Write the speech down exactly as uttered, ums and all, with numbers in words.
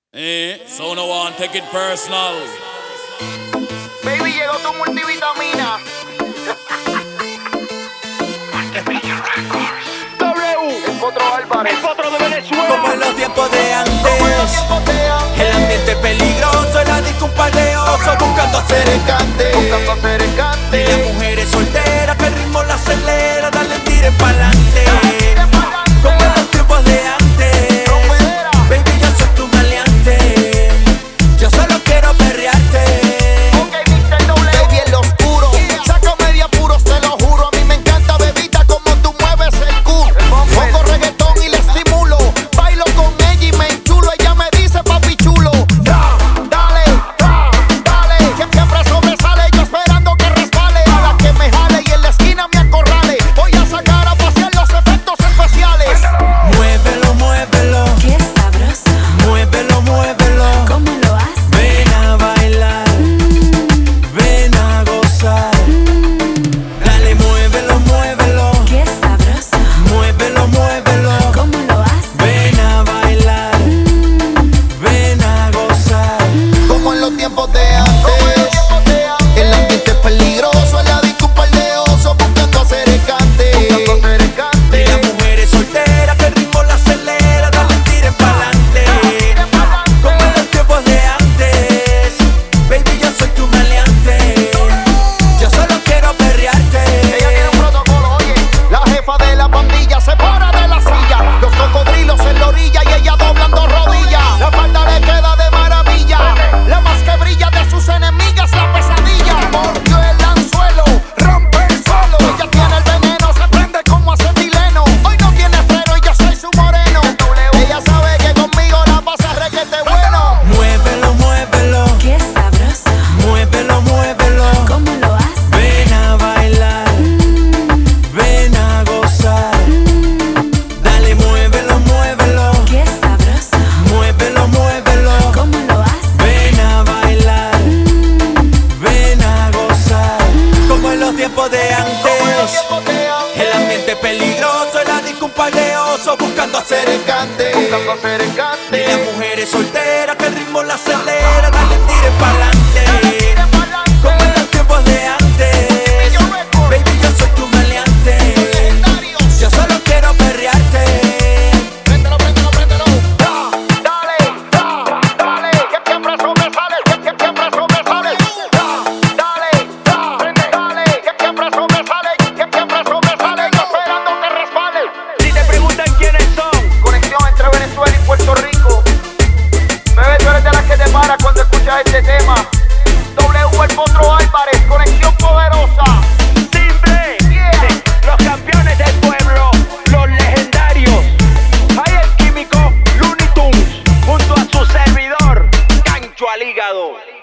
Eh, so no one take it personal. Baby, llegó tu multivitamina. W, El Potro Álvarez. el potro de Venezuela. Como en los tiempos de antes, Como en los tiempos de antes. el ambiente peligroso, la disco un par de osos buscando hacer encante. Buscando hacer Y encante. las mujeres solteras que el ritmo la acelera, dale tire pa'lante. Como en los tiempos de antes, baby yo soy tu maleante, yo solo quiero perrearte. Ok, mister W. Baby, en lo oscuro. Saca media puros, te lo juro. A mí me encanta, bebita, como tú mueves el culo. Pongo reggaetón y le estimulo. Bailo con ella y me enchulo. Ella me dice, papi chulo. Da, dale, da, dale. Que siempre sobresale, yo esperando que resbale. A la que me jale y en la esquina me acorrale. Voy a sacar a pasear los efectos especiales. Muévelo, muévelo, Qué sabroso, muévelo, muévelo. ¿cómo lo haces? Ven a bailar, ven a gozar. Dale, muévelo, muévelo, Qué sabroso, muévelo, muévelo. ¿cómo lo haces? Ven a bailar, ven a gozar. Como en los tiempos de antes. El ambiente es peligroso, en la disco un par de osos buscando hacer encante. Y las mujeres solteras que el ritmo la acelera, dale tire pa'lante. Como en los tiempos de antes, baby yo soy tu maleante, yo solo quiero perrearte. Ella tiene un protocolo, oye. La jefa de la pandilla se para de la silla. Los cocodrilos en la orilla y ella doblando rodillas. La falda le queda de maravilla. La más que brilla de sus enemigas, la pesadilla. Mordió el anzuelo, rompe el suelo. Ella tiene el veneno, se prende como acetileno. Hoy no tiene freno y yo soy su moreno. Ella sabe que conmigo la pasa requete bueno. Muévelo, muévelo, Qué sabroso, muévelo, muévelo. ¿cómo lo haces? Ven a bailar, ven a gozar. Dale, muévelo, muévelo, Qué sabroso, muévelo, muévelo. ¿cómo lo haces? Ven a bailar, ven a gozar. Como en los tiempos de antes, el ambiente peligroso, la disco un par de osos buscando hacer encante. Buscando hacer Y encante. las mujeres solteras que el ritmo la acelera, dale tire pa'lante. Como en los tiempos de antes, baby yo soy tu maleante, yo solo quiero perrearte. Préndelo, préndelo, préndelo. Da, dale, da, dale. Que siempre sobresale, que que siempre sobresale. Da, dale, da, prende, dale. Que siempre sobresale, que siempre sobresale. Yo esperando que resbale. Si te preguntan quiénes son, Conexión entre Venezuela y Puerto Rico. Bebé, tú eres de las que te paras cuando escuchas este tema. W, el Potro Álvarez, conexión poderosa. simple, Yeah. los campeones del pueblo, los legendarios. Hay el químico Looney Tunes junto a su servidor, Cancho al hígado.